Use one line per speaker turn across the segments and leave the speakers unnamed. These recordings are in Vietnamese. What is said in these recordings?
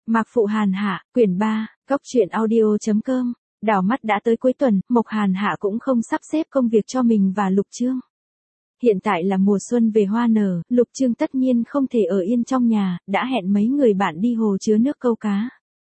Mạc Phụ Hàn Hạ, quyển 3, góc truyện audio.com. Đảo mắt đã tới cuối tuần, Mộc Hàn Hạ cũng không sắp xếp công việc cho mình và Lục Chương. Hiện tại là mùa xuân về hoa nở, Lục Chương tất nhiên không thể ở yên trong nhà, đã hẹn mấy người bạn đi hồ chứa nước câu cá.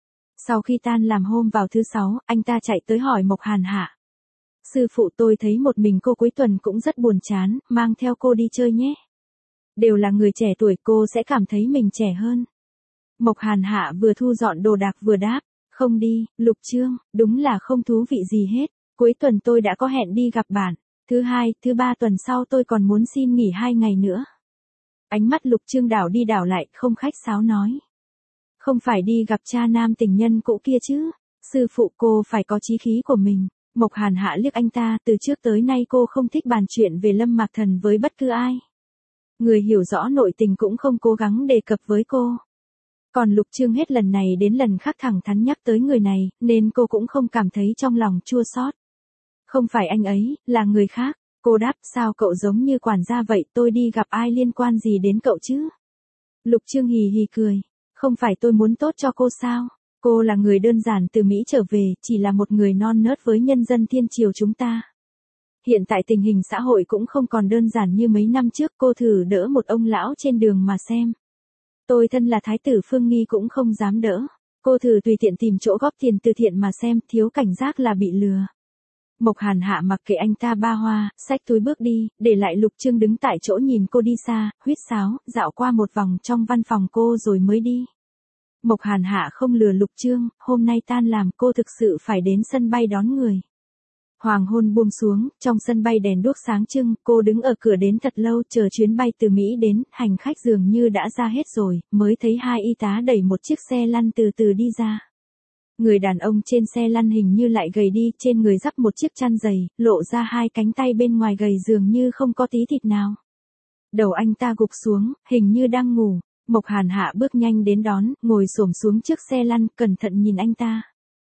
Sau khi tan làm hôm vào thứ 6, anh ta chạy tới hỏi Mộc Hàn Hạ. Sư phụ, tôi thấy một mình cô cuối tuần cũng rất buồn chán, mang theo cô đi chơi nhé. Đều là người trẻ tuổi, cô sẽ cảm thấy mình trẻ hơn. Mộc Hàn Hạ vừa thu dọn đồ đạc vừa đáp, không đi, Lục Chương, đúng là không thú vị gì hết. Cuối tuần tôi đã có hẹn đi gặp bạn, thứ 2, thứ 3 tuần sau tôi còn muốn xin nghỉ 2 ngày nữa. Ánh mắt Lục Chương đảo đi đảo lại, không khách sáo nói. Không phải đi gặp cha nam tình nhân cũ kia chứ, sư phụ, cô phải có chí khí của mình. Mộc Hàn Hạ liếc anh ta, từ trước tới nay cô không thích bàn chuyện về Lâm Mạc Thần với bất cứ ai. Người hiểu rõ nội tình cũng không cố gắng đề cập với cô. Còn Lục Chương hết lần này đến lần khác thẳng thắn nhắc tới người này, nên cô cũng không cảm thấy trong lòng chua xót. Không phải anh ấy, là người khác. Cô đáp, sao cậu giống như quản gia vậy, tôi đi gặp ai liên quan gì đến cậu chứ? Lục Chương hì hì cười. Không phải tôi muốn tốt cho cô sao? Cô là người đơn giản từ Mỹ trở về, chỉ là một người non nớt với nhân dân thiên triều chúng ta. Hiện tại tình hình xã hội cũng không còn đơn giản như mấy năm trước, cô thử đỡ một ông lão trên đường mà xem. Tôi thân là thái tử Phương Nghi cũng không dám đỡ. Cô thử tùy tiện tìm chỗ góp tiền từ thiện mà xem, thiếu cảnh giác là bị lừa. Mộc Hàn Hạ mặc kệ anh ta ba hoa, xách túi bước đi, để lại Lục Chương đứng tại chỗ nhìn cô đi xa, huýt sáo, dạo qua một vòng trong văn phòng cô rồi mới đi. Mộc Hàn Hạ không lừa Lục Chương, hôm nay tan làm cô thực sự phải đến sân bay đón người. Hoàng hôn buông xuống, trong sân bay đèn đuốc sáng trưng, cô đứng ở cửa đến thật lâu chờ chuyến bay từ Mỹ đến, hành khách dường như đã ra hết rồi, mới thấy hai y tá đẩy một chiếc xe lăn từ từ đi ra. Người đàn ông trên xe lăn hình như lại gầy đi, trên người dắp một chiếc chăn dày, lộ ra hai cánh tay bên ngoài gầy dường như không có tí thịt nào. Đầu anh ta gục xuống, hình như đang ngủ. Mộc Hàn Hạ bước nhanh đến đón, ngồi xổm xuống trước xe lăn, cẩn thận nhìn anh ta.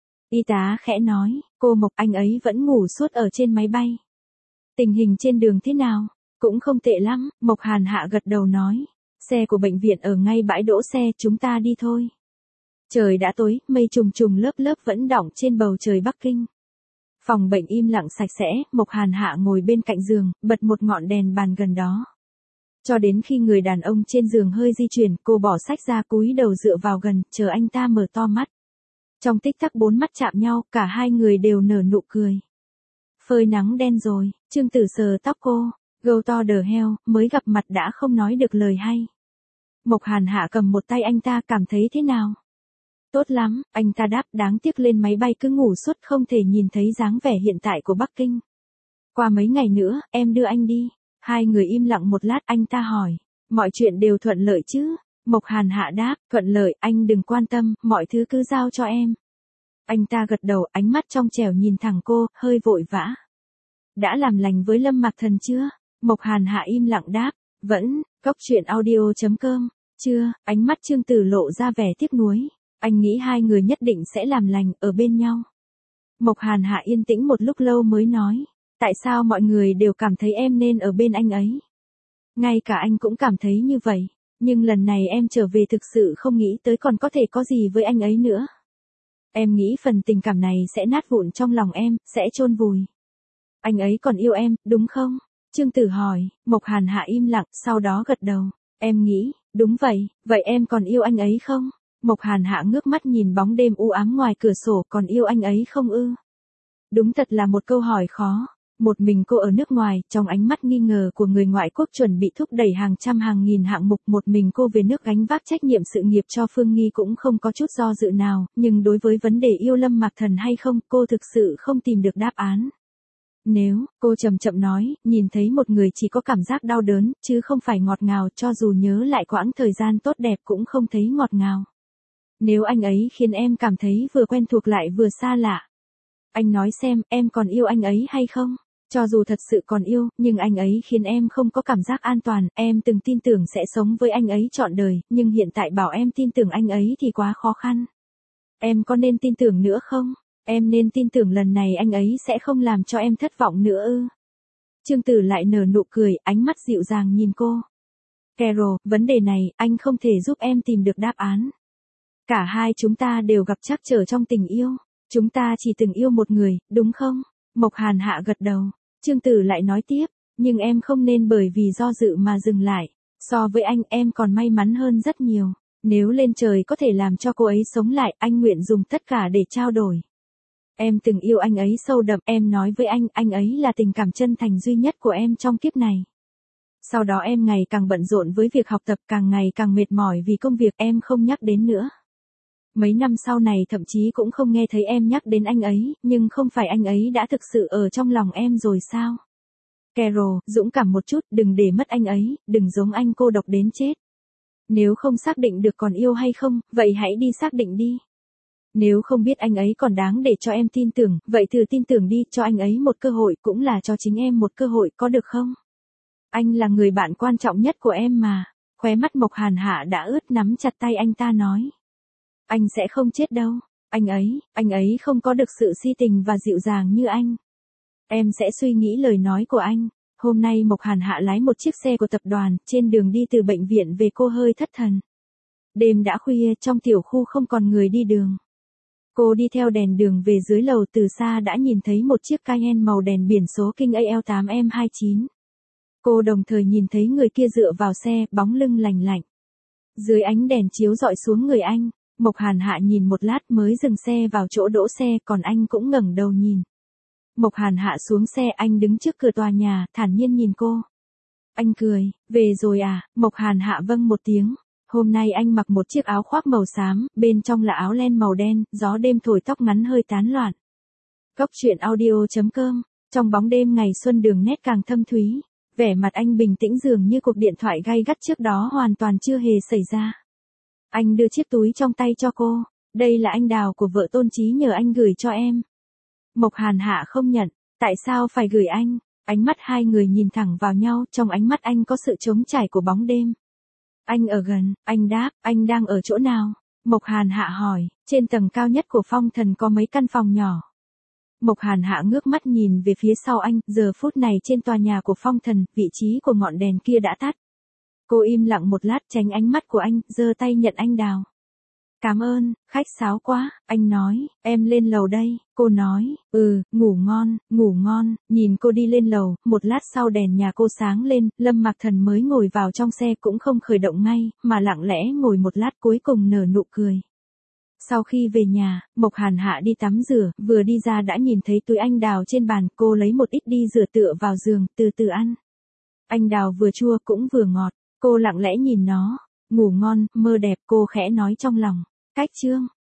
Y tá khẽ nói, cô Mộc, anh ấy vẫn ngủ suốt ở trên máy bay. Tình hình trên đường thế nào? Cũng không tệ lắm, Mộc Hàn Hạ gật đầu nói. Xe của bệnh viện ở ngay bãi đỗ xe, chúng ta đi thôi. Trời đã tối, mây trùng trùng lớp lớp vẫn đọng trên bầu trời Bắc Kinh. Phòng bệnh im lặng sạch sẽ, Mộc Hàn Hạ ngồi bên cạnh giường, bật một ngọn đèn bàn gần đó. Cho đến khi người đàn ông trên giường hơi di chuyển, cô bỏ sách ra cúi đầu dựa vào gần, chờ anh ta mở to mắt. Trong tích tắc 4 mắt chạm nhau, cả hai người đều nở nụ cười. Phơi nắng đen rồi, Trương Tử sờ tóc cô, go to the hell, mới gặp mặt đã không nói được lời hay. Mộc Hàn Hạ cầm một tay anh ta, cảm thấy thế nào? Tốt lắm, anh ta đáp, đáng tiếc lên máy bay cứ ngủ suốt không thể nhìn thấy dáng vẻ hiện tại của Bắc Kinh. Qua mấy ngày nữa, em đưa anh đi. Hai người im lặng một lát, anh ta hỏi, mọi chuyện đều thuận lợi chứ? Mộc Hàn Hạ đáp, thuận lợi, anh đừng quan tâm, mọi thứ cứ giao cho em. Anh ta gật đầu, ánh mắt trong trẻo nhìn thẳng cô, hơi vội vã. Đã làm lành với Lâm Mạc Thần chưa? Mộc Hàn Hạ im lặng đáp, vẫn, góc truyện audio.com, chưa, ánh mắt Trương Tử lộ ra vẻ tiếc nuối. Anh nghĩ hai người nhất định sẽ làm lành, ở bên nhau. Mộc Hàn Hạ yên tĩnh một lúc lâu mới nói, tại sao mọi người đều cảm thấy em nên ở bên anh ấy? Ngay cả anh cũng cảm thấy như vậy, nhưng lần này em trở về thực sự không nghĩ tới còn có thể có gì với anh ấy nữa. Em nghĩ phần tình cảm này sẽ nát vụn trong lòng em, sẽ chôn vùi. Anh ấy còn yêu em, đúng không? Trương Tử hỏi, Mộc Hàn Hạ im lặng, sau đó gật đầu. Em nghĩ, đúng vậy, vậy em còn yêu anh ấy không? Mộc Hàn Hạ ngước mắt nhìn bóng đêm u ám ngoài cửa sổ, còn yêu anh ấy không ư? Đúng thật là một câu hỏi khó. Một mình cô ở nước ngoài, trong ánh mắt nghi ngờ của người ngoại quốc chuẩn bị thúc đẩy hàng trăm hàng nghìn hạng mục, một mình cô về nước gánh vác trách nhiệm sự nghiệp cho Phương Nghi cũng không có chút do dự nào, nhưng đối với vấn đề yêu Lâm Mạc Thần hay không, cô thực sự không tìm được đáp án. Nếu, cô chậm chậm nói, nhìn thấy một người chỉ có cảm giác đau đớn, chứ không phải ngọt ngào, cho dù nhớ lại quãng thời gian tốt đẹp cũng không thấy ngọt ngào. Nếu anh ấy khiến em cảm thấy vừa quen thuộc lại vừa xa lạ. Anh nói xem, em còn yêu anh ấy hay không? Cho dù thật sự còn yêu, nhưng anh ấy khiến em không có cảm giác an toàn, em từng tin tưởng sẽ sống với anh ấy trọn đời, nhưng hiện tại bảo em tin tưởng anh ấy thì quá khó khăn. Em có nên tin tưởng nữa không? Em nên tin tưởng lần này anh ấy sẽ không làm cho em thất vọng nữa ư? Trương Tử lại nở nụ cười, ánh mắt dịu dàng nhìn cô. Carol, vấn đề này, anh không thể giúp em tìm được đáp án. Cả hai chúng ta đều gặp trắc trở trong tình yêu. Chúng ta chỉ từng yêu một người, đúng không? Mộc Hàn Hạ gật đầu. Trương Tử lại nói tiếp, nhưng em không nên bởi vì do dự mà dừng lại. So với anh, em còn may mắn hơn rất nhiều. Nếu lên trời có thể làm cho cô ấy sống lại, anh nguyện dùng tất cả để trao đổi. Em từng yêu anh ấy sâu đậm, em nói với anh ấy là tình cảm chân thành duy nhất của em trong kiếp này. Sau đó em ngày càng bận rộn với việc học tập, càng ngày càng mệt mỏi vì công việc, em không nhắc đến nữa. Mấy năm sau này thậm chí cũng không nghe thấy em nhắc đến anh ấy, nhưng không phải anh ấy đã thực sự ở trong lòng em rồi sao? Carol, dũng cảm một chút, đừng để mất anh ấy, đừng giống anh cô độc đến chết. Nếu không xác định được còn yêu hay không, vậy hãy đi xác định đi. Nếu không biết anh ấy còn đáng để cho em tin tưởng, vậy thử tin tưởng đi, cho anh ấy một cơ hội, cũng là cho chính em một cơ hội, có được không? Anh là người bạn quan trọng nhất của em mà. Khóe mắt Mộc Hàn Hạ đã ướt, nắm chặt tay anh ta nói. Anh sẽ không chết đâu. Anh ấy không có được sự si tình và dịu dàng như anh. Em sẽ suy nghĩ lời nói của anh. Hôm nay Mộc Hàn Hạ lái một chiếc xe của tập đoàn, trên đường đi từ bệnh viện về cô hơi thất thần. Đêm đã khuya, trong tiểu khu không còn người đi đường. Cô đi theo đèn đường về dưới lầu, từ xa đã nhìn thấy một chiếc Cayenne màu đen biển số kinh AL8M29. Cô đồng thời nhìn thấy người kia dựa vào xe, bóng lưng lành lạnh. Dưới ánh đèn chiếu rọi xuống người anh, Mộc Hàn Hạ nhìn một lát mới dừng xe vào chỗ đỗ xe, còn anh cũng ngẩng đầu nhìn. Mộc Hàn Hạ xuống xe, anh đứng trước cửa tòa nhà, thản nhiên nhìn cô. Anh cười, về rồi à? Mộc Hàn Hạ vâng một tiếng. Hôm nay anh mặc một chiếc áo khoác màu xám, bên trong là áo len màu đen, gió đêm thổi tóc ngắn hơi tán loạn. Cốc truyện audio.com, trong bóng đêm ngày xuân, đường nét càng thâm thúy. Vẻ mặt anh bình tĩnh, dường như cuộc điện thoại gay gắt trước đó hoàn toàn chưa hề xảy ra. Anh đưa chiếc túi trong tay cho cô. Đây là anh đào của vợ Tôn Chí nhờ anh gửi cho em. Mộc Hàn Hạ không nhận. Tại sao phải gửi anh? Ánh mắt hai người nhìn thẳng vào nhau, trong ánh mắt anh có sự trống trải của bóng đêm. Anh ở gần, anh đáp, anh đang ở chỗ nào? Mộc Hàn Hạ hỏi, trên tầng cao nhất của Phong Thần có mấy căn phòng nhỏ. Mộc Hàn Hạ ngước mắt nhìn về phía sau anh, giờ phút này trên tòa nhà của Phong Thần, vị trí của ngọn đèn kia đã tắt. Cô im lặng một lát, tránh ánh mắt của anh, giơ tay nhận anh đào. Cảm ơn, khách sáo quá, anh nói, em lên lầu đây, cô nói, ngủ ngon, nhìn cô đi lên lầu, một lát sau đèn nhà cô sáng lên, Lâm Mạc Thần mới ngồi vào trong xe, cũng không khởi động ngay, mà lặng lẽ ngồi một lát cuối cùng nở nụ cười. Sau khi về nhà, Mộc Hàn Hạ đi tắm rửa, vừa đi ra đã nhìn thấy túi anh đào trên bàn, cô lấy một ít đi rửa tựa vào giường, từ từ ăn. Anh đào vừa chua cũng vừa ngọt, cô lặng lẽ nhìn nó, ngủ ngon, mơ đẹp, cô khẽ nói trong lòng. Cách chương